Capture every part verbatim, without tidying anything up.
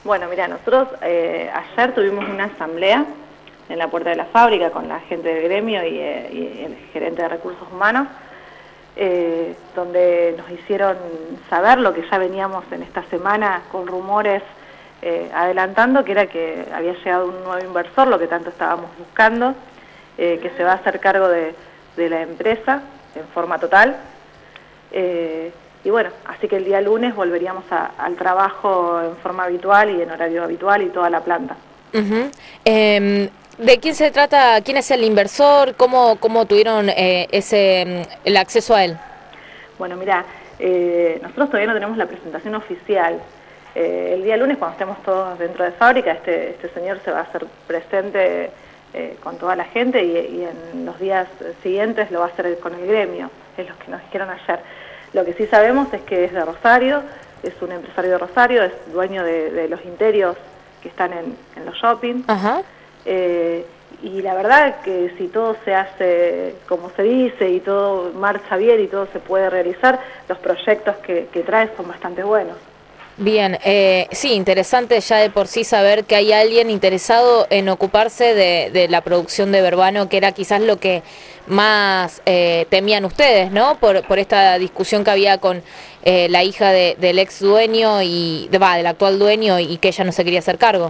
Bueno, mira, nosotros eh, ayer tuvimos una asamblea en la puerta de la fábrica con la gente del gremio y, eh, y el gerente de recursos humanos, eh, donde nos hicieron saber lo que ya veníamos en esta semana con rumores eh, adelantando, que era que había llegado un nuevo inversor, lo que tanto estábamos buscando, eh, que se va a hacer cargo de, de la empresa en forma total. Eh, y bueno, así que el día lunes volveríamos a, al trabajo en forma habitual y en horario habitual y toda la planta. Uh-huh. eh, ¿De quién se trata? ¿Quién es el inversor? ¿Cómo, cómo tuvieron eh, ese el acceso a él? Bueno, mira, eh, nosotros todavía no tenemos la presentación oficial. Eh, el día lunes, cuando estemos todos dentro de fábrica, este, este señor se va a hacer presente eh, con toda la gente y, y en los días siguientes lo va a hacer con el gremio, es lo que nos dijeron ayer. Lo que sí sabemos es que es de Rosario, es un empresario de Rosario, es dueño de, de los interios que están en, en los shopping. Ajá. Eh, y la verdad que si todo se hace como se dice y todo marcha bien y todo se puede realizar, los proyectos que, que trae son bastante buenos. Bien, eh, sí, interesante ya de por sí saber que hay alguien interesado en ocuparse de, de la producción de Verbano, que era quizás lo que más eh, temían ustedes, ¿no? Por, por esta discusión que había con eh, la hija de, del ex dueño y de, va, del actual dueño y que ella no se quería hacer cargo.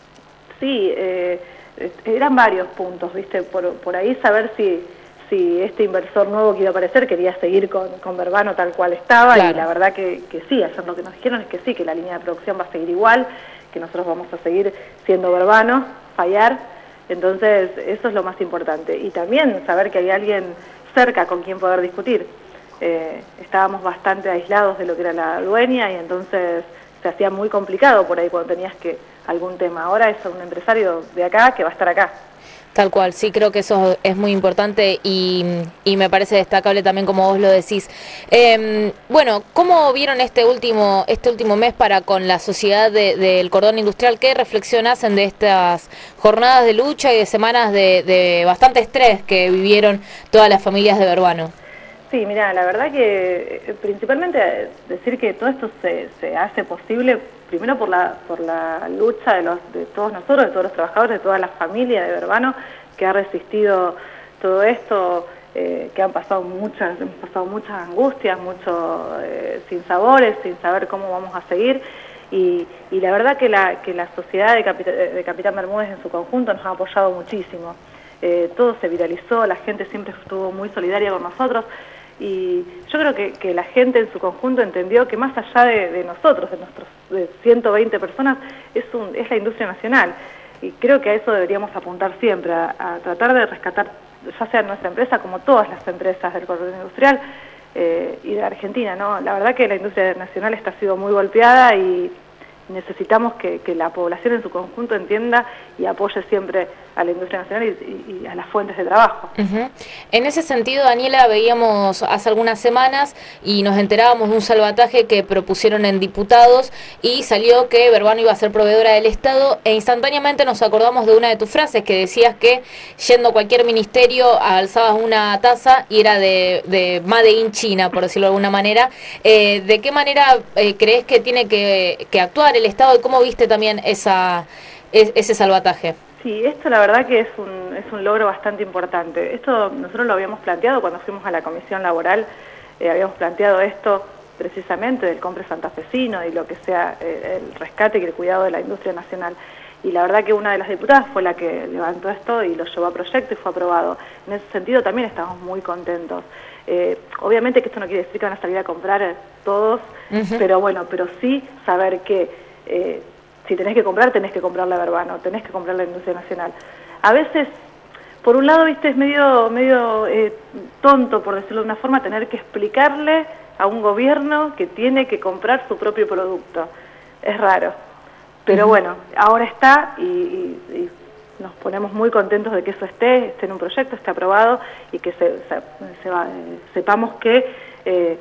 Sí, eh, eran varios puntos, ¿viste? Por, por ahí saber si... si este inversor nuevo que iba a aparecer quería seguir con, con Verbano tal cual estaba, claro. Y la verdad que, que sí, ayer lo que nos dijeron es que sí, que la línea de producción va a seguir igual, que nosotros vamos a seguir siendo Verbano, fallar, entonces eso es lo más importante. Y también saber que hay alguien cerca con quien poder discutir. Eh, estábamos bastante aislados de lo que era la dueña y entonces se hacía muy complicado por ahí cuando tenías que algún tema. Ahora es un empresario de acá que va a estar acá. Tal cual, sí, creo que eso es muy importante y, y me parece destacable también como vos lo decís. Eh, bueno, ¿cómo vieron este último este último mes para con la sociedad de, del cordón industrial? ¿Qué reflexión hacen de estas jornadas de lucha y de semanas de, de bastante estrés que vivieron todas las familias de Verbano? Sí, mira, la verdad que principalmente decir que todo esto se, se hace posible primero por la por la lucha de los de todos nosotros, de todos los trabajadores, de toda la familia de Verbano que ha resistido todo esto, eh, que han pasado muchas, hemos pasado muchas angustias, muchos eh, sinsabores, sin saber cómo vamos a seguir. Y, y la verdad que la que la sociedad de, Capit de Capitán Bermúdez en su conjunto nos ha apoyado muchísimo. Eh, todo se viralizó, la gente siempre estuvo muy solidaria con nosotros. Y yo creo que, que la gente en su conjunto entendió que más allá de, de nosotros, de nuestros de ciento veinte personas, es, un, es la industria nacional. Y creo que a eso deberíamos apuntar siempre, a, a tratar de rescatar, ya sea nuestra empresa como todas las empresas del cordón industrial eh, y de Argentina, ¿no? La verdad que la industria nacional está sido muy golpeada y necesitamos que, que la población en su conjunto entienda y apoye siempre a la industria nacional y, y, y a las fuentes de trabajo. Uh-huh. En ese sentido, Daniela, veíamos hace algunas semanas y nos enterábamos de un salvataje que propusieron en diputados y salió que Verbano iba a ser proveedora del Estado e instantáneamente nos acordamos de una de tus frases que decías que yendo a cualquier ministerio alzabas una taza y era de, de Made in China, por decirlo de alguna manera. Eh, ¿De qué manera eh, crees que tiene que, que actuar el Estado y cómo viste también esa, es, ese salvataje? Sí, esto la verdad que es un, es un logro bastante importante. Esto nosotros lo habíamos planteado cuando fuimos a la comisión laboral, eh, habíamos planteado esto precisamente del compre santafesino y lo que sea eh, el rescate y el cuidado de la industria nacional. Y la verdad que una de las diputadas fue la que levantó esto y lo llevó a proyecto y fue aprobado. En ese sentido también estamos muy contentos. Eh, obviamente que esto no quiere decir que van a salir a comprar todos, uh-huh. pero bueno, pero sí saber que eh, si tenés que comprar, tenés que comprarle a Verbano, tenés que comprar la industria nacional. A veces, por un lado, viste, es medio, medio eh, tonto, por decirlo de una forma, tener que explicarle a un gobierno que tiene que comprar su propio producto. Es raro. Pero uh-huh. bueno, ahora está y, y, y nos ponemos muy contentos de que eso esté, esté en un proyecto, esté aprobado y que se, se, se va, eh, sepamos que eh,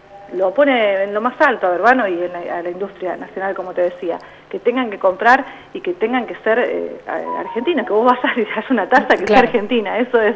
lo pone en lo más alto a Verbano y en la, a la industria nacional, como te decía, que tengan que comprar y que tengan que ser eh, argentinos, que vos vas a ir a una taza que claro. sea argentina, eso es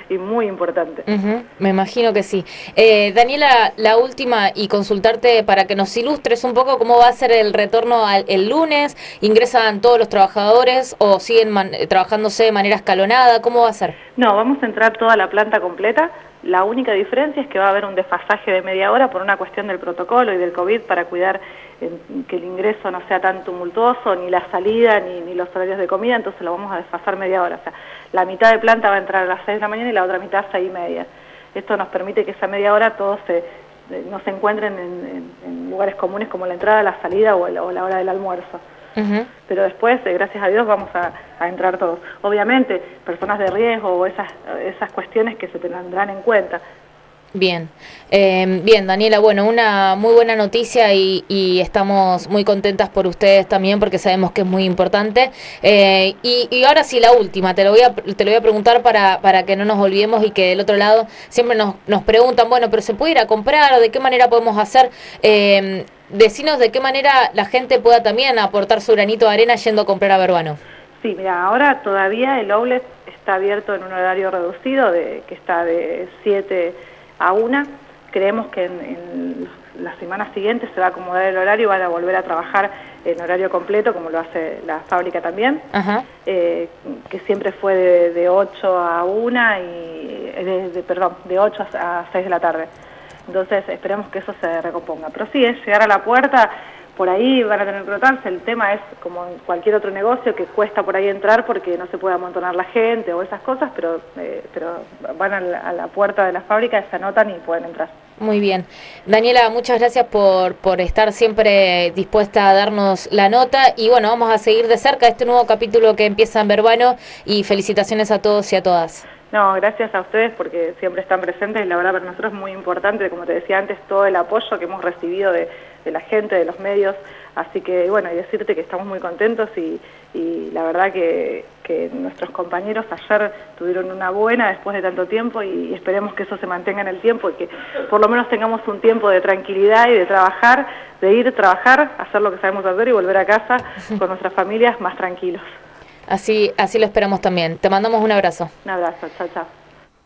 y muy importante. Uh-huh, me imagino que sí. Eh, Daniela, la última, y consultarte para que nos ilustres un poco cómo va a ser el retorno al, el lunes. ¿Ingresan todos los trabajadores o siguen man, trabajándose de manera escalonada? ¿Cómo va a ser? No, vamos a entrar toda la planta completa. La única diferencia es que va a haber un desfasaje de media hora por una cuestión del protocolo y del COVID para cuidar eh, que el ingreso no sea tan tumultuoso, ni la salida, ni, ni los horarios de comida, entonces lo vamos a desfasar media hora. O sea, la mitad de planta va a entrar a las seis de la mañana y la otra mitad a seis y media. Esto nos permite que esa media hora todos se, eh, no se encuentren en, en, en lugares comunes como la entrada, la salida o, el, o la hora del almuerzo. Uh-huh. Pero después, eh, gracias a Dios, vamos a, a entrar todos. Obviamente, personas de riesgo o esas, esas cuestiones que se tendrán en cuenta. Bien, eh, bien Daniela, bueno, una muy buena noticia y, y estamos muy contentas por ustedes también porque sabemos que es muy importante. Eh, y, y ahora sí, la última, te lo voy a, te lo voy a preguntar para, para que no nos olvidemos y que del otro lado siempre nos, nos preguntan, bueno, pero ¿se puede ir a comprar? ¿De qué manera podemos hacer? Eh, decinos de qué manera la gente pueda también aportar su granito de arena yendo a comprar a Verbano. Sí, mira, ahora todavía el outlet está abierto en un horario reducido, de que está de siete a una. Creemos que en, en las semanas siguientes se va a acomodar el horario y van a volver a trabajar en horario completo, como lo hace la fábrica también. Ajá. Eh, que siempre fue de, de ocho a una y de, de, perdón, de ocho a seis de la tarde. Entonces esperemos que eso se recomponga. Pero sí, es llegar a la puerta, por ahí van a tener que rotarse. El tema es como en cualquier otro negocio que cuesta por ahí entrar porque no se puede amontonar la gente o esas cosas, pero eh, pero van a la, a la puerta de la fábrica, se anotan y pueden entrar. Muy bien. Daniela, muchas gracias por, por estar siempre dispuesta a darnos la nota y bueno, vamos a seguir de cerca este nuevo capítulo que empieza en Verbano y felicitaciones a todos y a todas. No, gracias a ustedes porque siempre están presentes y la verdad para nosotros es muy importante, como te decía antes, todo el apoyo que hemos recibido de, de la gente, de los medios, así que bueno, y decirte que estamos muy contentos y, y la verdad que, que nuestros compañeros ayer tuvieron una buena después de tanto tiempo y esperemos que eso se mantenga en el tiempo y que por lo menos tengamos un tiempo de tranquilidad y de trabajar, de ir a trabajar, hacer lo que sabemos hacer y volver a casa con nuestras familias más tranquilos. Así, así lo esperamos también. Te mandamos un abrazo. Un abrazo, chao, chao.